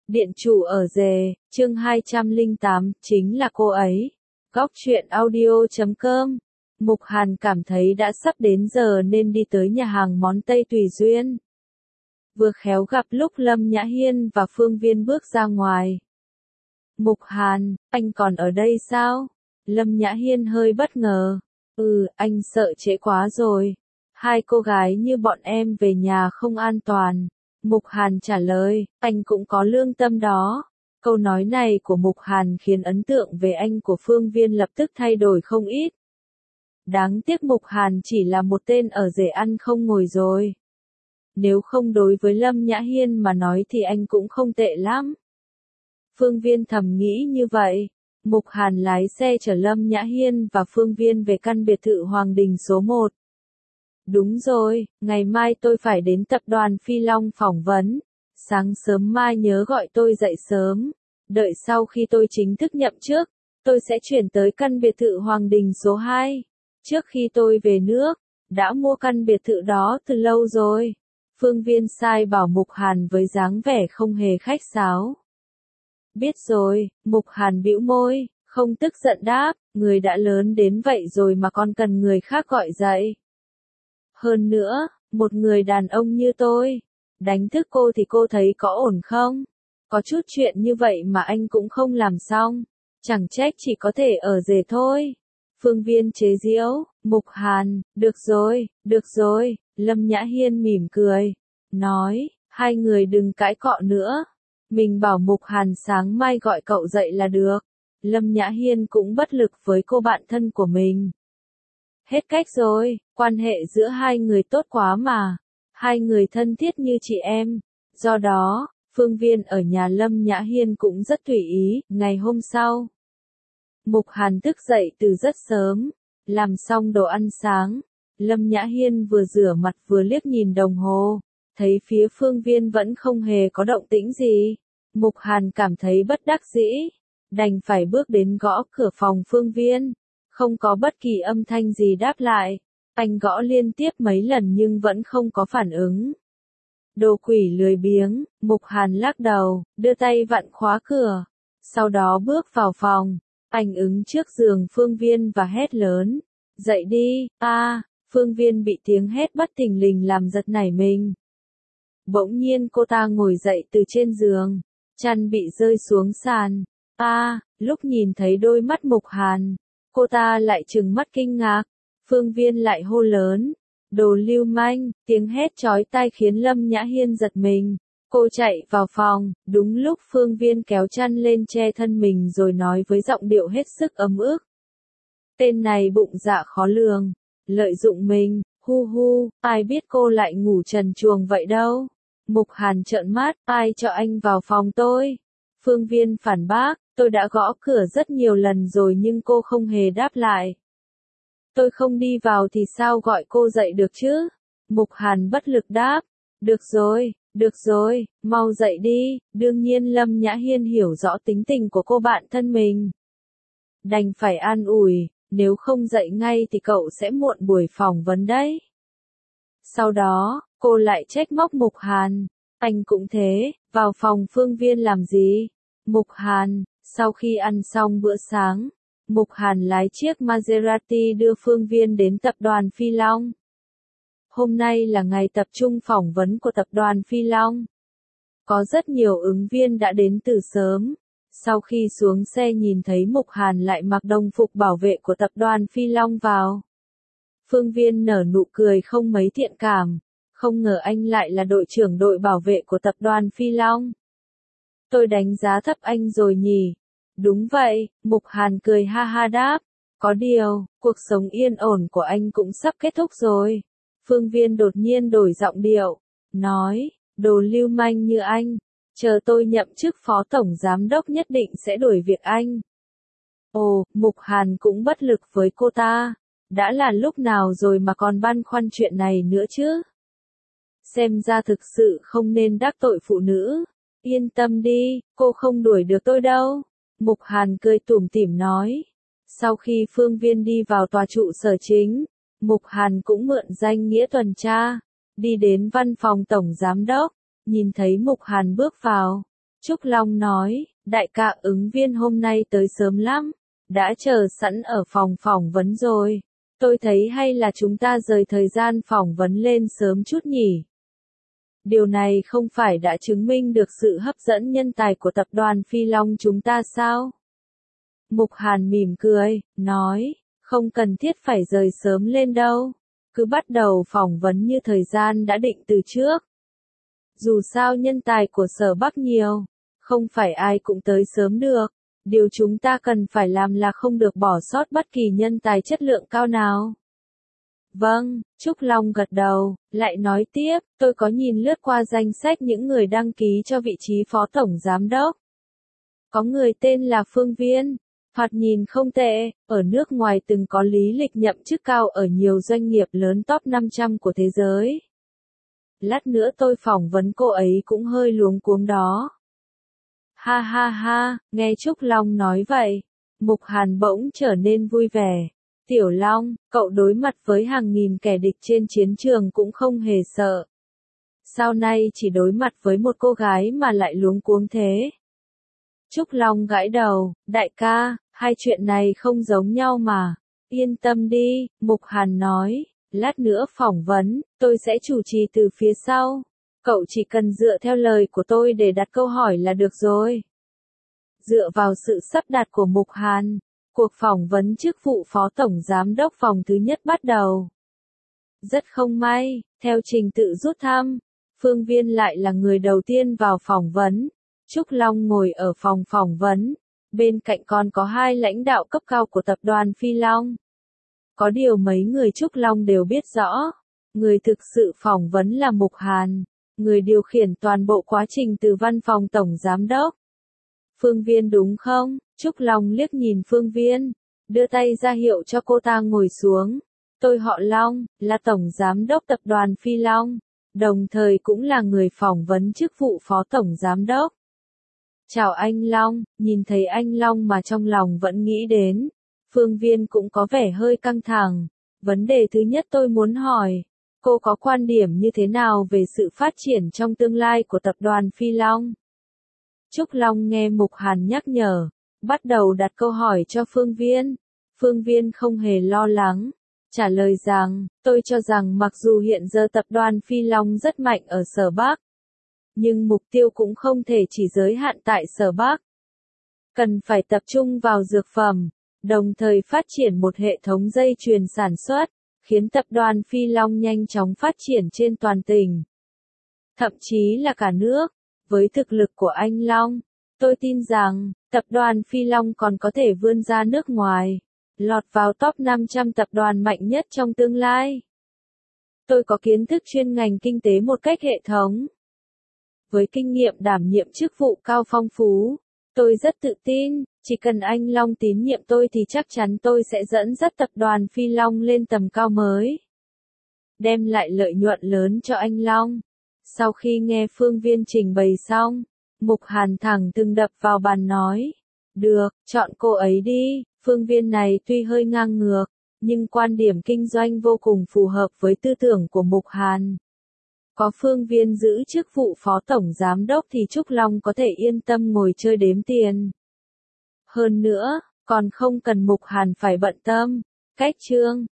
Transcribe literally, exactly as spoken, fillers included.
Điện chủ ở rề, chương hai trăm lẻ tám, chính là cô ấy. Góc truyện audio chấm com. Mục Hàn cảm thấy đã sắp đến giờ nên đi tới nhà hàng món Tây Tùy Duyên. Vừa khéo gặp lúc Lâm Nhã Hiên và Phương Viên bước ra ngoài. Mục Hàn, anh còn ở đây sao? Lâm Nhã Hiên hơi bất ngờ. Ừ, anh sợ trễ quá rồi. Hai cô gái như bọn em về nhà không an toàn. Mục Hàn trả lời, anh cũng có lương tâm đó. Câu nói này của Mục Hàn khiến ấn tượng về anh của Phương Viên lập tức thay đổi không ít. Đáng tiếc Mục Hàn chỉ là một tên ở rể ăn không ngồi rồi. Nếu không đối với Lâm Nhã Hiên mà nói thì anh cũng không tệ lắm. Phương Viên thầm nghĩ như vậy. Mục Hàn lái xe chở Lâm Nhã Hiên và Phương Viên về căn biệt thự Hoàng Đình số một. Đúng rồi, ngày mai tôi phải đến tập đoàn Phi Long phỏng vấn. Sáng sớm mai nhớ gọi tôi dậy sớm. Đợi sau khi tôi chính thức nhậm chức, tôi sẽ chuyển tới căn biệt thự Hoàng Đình số hai. Trước khi tôi về nước, đã mua căn biệt thự đó từ lâu rồi. Phương Viên sai bảo Mục Hàn với dáng vẻ không hề khách sáo. Biết rồi, Mục Hàn bĩu môi, không tức giận đáp, người đã lớn đến vậy rồi mà còn cần người khác gọi dậy. Hơn nữa, một người đàn ông như tôi, đánh thức cô thì cô thấy có ổn không? Có chút chuyện như vậy mà anh cũng không làm xong, chẳng trách chỉ có thể ở rể thôi. Phương Viên chế giễu, Mục Hàn, được rồi, được rồi, Lâm Nhã Hiên mỉm cười, nói, hai người đừng cãi cọ nữa. Mình bảo Mục Hàn sáng mai gọi cậu dậy là được. Lâm Nhã Hiên cũng bất lực với cô bạn thân của mình. Hết cách rồi, quan hệ giữa hai người tốt quá mà. Hai người thân thiết như chị em. Do đó, Phương Viên ở nhà Lâm Nhã Hiên cũng rất tùy ý. Ngày hôm sau, Mục Hàn thức dậy từ rất sớm, làm xong đồ ăn sáng. Lâm Nhã Hiên vừa rửa mặt vừa liếc nhìn đồng hồ, thấy phía Phương Viên vẫn không hề có động tĩnh gì. Mục Hàn cảm thấy bất đắc dĩ, đành phải bước đến gõ cửa phòng Phương Viên. Không có bất kỳ âm thanh gì đáp lại. Anh gõ liên tiếp mấy lần nhưng vẫn không có phản ứng. Đồ quỷ lười biếng, Mục Hàn lắc đầu, đưa tay vặn khóa cửa. Sau đó bước vào phòng. Anh ứng trước giường Phương Viên và hét lớn. Dậy đi, a à, Phương Viên bị tiếng hét bất thình lình làm giật nảy mình. Bỗng nhiên cô ta ngồi dậy từ trên giường. Chăn bị rơi xuống sàn. a à, lúc nhìn thấy đôi mắt Mục Hàn, cô ta lại trừng mắt kinh ngạc. Phương Viên lại hô lớn. Đồ lưu manh, tiếng hét chói tai khiến Lâm Nhã Hiên giật mình. Cô chạy vào phòng, đúng lúc Phương Viên kéo chăn lên che thân mình rồi nói với giọng điệu hết sức ấm ức. Tên này bụng dạ khó lường, lợi dụng mình, hu hu, ai biết cô lại ngủ trần truồng vậy đâu. Mục Hàn trợn mắt, ai cho anh vào phòng tôi? Phương Viên phản bác, tôi đã gõ cửa rất nhiều lần rồi nhưng cô không hề đáp lại. Tôi không đi vào thì sao gọi cô dậy được chứ? Mục Hàn bất lực đáp, được rồi, được rồi, mau dậy đi. Đương nhiên Lâm Nhã Hiên hiểu rõ tính tình của cô bạn thân mình. Đành phải an ủi, nếu không dậy ngay thì cậu sẽ muộn buổi phỏng vấn đấy. Sau đó, cô lại trách móc Mục Hàn, anh cũng thế, vào phòng Phương Viên làm gì? Mục Hàn, sau khi ăn xong bữa sáng, Mục Hàn lái chiếc Maserati đưa Phương Viên đến tập đoàn Phi Long. Hôm nay là ngày tập trung phỏng vấn của tập đoàn Phi Long. Có rất nhiều ứng viên đã đến từ sớm. Sau khi xuống xe nhìn thấy Mục Hàn lại mặc đồng phục bảo vệ của tập đoàn Phi Long vào. Phương Viên nở nụ cười không mấy thiện cảm. Không ngờ anh lại là đội trưởng đội bảo vệ của tập đoàn Phi Long. Tôi đánh giá thấp anh rồi nhỉ? Đúng vậy, Mục Hàn cười ha ha đáp. Có điều, cuộc sống yên ổn của anh cũng sắp kết thúc rồi. Phương Viên đột nhiên đổi giọng điệu, nói, đồ lưu manh như anh, chờ tôi nhậm chức phó tổng giám đốc nhất định sẽ đuổi việc anh. Ồ, Mục Hàn cũng bất lực với cô ta. Đã là lúc nào rồi mà còn băn khoăn chuyện này nữa chứ? Xem ra thực sự không nên đắc tội phụ nữ. Yên tâm đi, cô không đuổi được tôi đâu. Mục Hàn cười tủm tỉm nói. Sau khi Phương Viên đi vào tòa trụ sở chính, Mục Hàn cũng mượn danh nghĩa tuần tra, đi đến văn phòng tổng giám đốc, nhìn thấy Mục Hàn bước vào. Trúc Long nói, đại ca ứng viên hôm nay tới sớm lắm, đã chờ sẵn ở phòng phỏng vấn rồi. Tôi thấy hay là chúng ta rời thời gian phỏng vấn lên sớm chút nhỉ. Điều này không phải đã chứng minh được sự hấp dẫn nhân tài của tập đoàn Phi Long chúng ta sao? Mục Hàn mỉm cười, nói, không cần thiết phải rời sớm lên đâu. Cứ bắt đầu phỏng vấn như thời gian đã định từ trước. Dù sao nhân tài của Sở Bắc nhiều, không phải ai cũng tới sớm được. Điều chúng ta cần phải làm là không được bỏ sót bất kỳ nhân tài chất lượng cao nào. Vâng, Trúc Long gật đầu, lại nói tiếp, tôi có nhìn lướt qua danh sách những người đăng ký cho vị trí phó tổng giám đốc. Có người tên là Phương Viên, thoạt nhìn không tệ, ở nước ngoài từng có lý lịch nhậm chức cao ở nhiều doanh nghiệp lớn top năm trăm của thế giới. Lát nữa tôi phỏng vấn cô ấy cũng hơi luống cuống đó. Ha ha ha, nghe Trúc Long nói vậy, Mục Hàn bỗng trở nên vui vẻ. Tiểu Long, cậu đối mặt với hàng nghìn kẻ địch trên chiến trường cũng không hề sợ. Sao nay chỉ đối mặt với một cô gái mà lại luống cuống thế? Trúc Long gãi đầu, đại ca, hai chuyện này không giống nhau mà. Yên tâm đi, Mục Hàn nói, lát nữa phỏng vấn, tôi sẽ chủ trì từ phía sau. Cậu chỉ cần dựa theo lời của tôi để đặt câu hỏi là được rồi. Dựa vào sự sắp đặt của Mục Hàn, cuộc phỏng vấn chức vụ phó tổng giám đốc phòng thứ nhất bắt đầu. Rất không may, theo trình tự rút thăm, Phương Viên lại là người đầu tiên vào phỏng vấn. Trúc Long ngồi ở phòng phỏng vấn, bên cạnh còn có hai lãnh đạo cấp cao của tập đoàn Phi Long. Có điều mấy người Trúc Long đều biết rõ, người thực sự phỏng vấn là Mục Hàn, người điều khiển toàn bộ quá trình từ văn phòng tổng giám đốc. Phương Viên đúng không? Trúc Long liếc nhìn Phương Viên, đưa tay ra hiệu cho cô ta ngồi xuống. Tôi họ Long, là tổng giám đốc tập đoàn Phi Long, đồng thời cũng là người phỏng vấn chức vụ phó tổng giám đốc. Chào anh Long, nhìn thấy anh Long mà trong lòng vẫn nghĩ đến. Phương Viên cũng có vẻ hơi căng thẳng. Vấn đề thứ nhất tôi muốn hỏi, cô có quan điểm như thế nào về sự phát triển trong tương lai của tập đoàn Phi Long? Trúc Long nghe Mục Hàn nhắc nhở, bắt đầu đặt câu hỏi cho Phương Viên. Phương Viên không hề lo lắng, trả lời rằng, tôi cho rằng mặc dù hiện giờ tập đoàn Phi Long rất mạnh ở Sở Bắc, nhưng mục tiêu cũng không thể chỉ giới hạn tại Sở Bắc. Cần phải tập trung vào dược phẩm, đồng thời phát triển một hệ thống dây chuyền sản xuất, khiến tập đoàn Phi Long nhanh chóng phát triển trên toàn tỉnh. Thậm chí là cả nước. Với thực lực của anh Long, tôi tin rằng, tập đoàn Phi Long còn có thể vươn ra nước ngoài, lọt vào top năm trăm tập đoàn mạnh nhất trong tương lai. Tôi có kiến thức chuyên ngành kinh tế một cách hệ thống. Với kinh nghiệm đảm nhiệm chức vụ cao phong phú, tôi rất tự tin, chỉ cần anh Long tín nhiệm tôi thì chắc chắn tôi sẽ dẫn dắt tập đoàn Phi Long lên tầm cao mới. Đem lại lợi nhuận lớn cho anh Long. Sau khi nghe Phương Viên trình bày xong, Mục Hàn thẳng từng đập vào bàn nói, được, chọn cô ấy đi. Phương Viên này tuy hơi ngang ngược, nhưng quan điểm kinh doanh vô cùng phù hợp với tư tưởng của Mục Hàn. Có Phương Viên giữ chức vụ phó tổng giám đốc thì Trúc Long có thể yên tâm ngồi chơi đếm tiền. Hơn nữa, còn không cần Mục Hàn phải bận tâm. Cách chương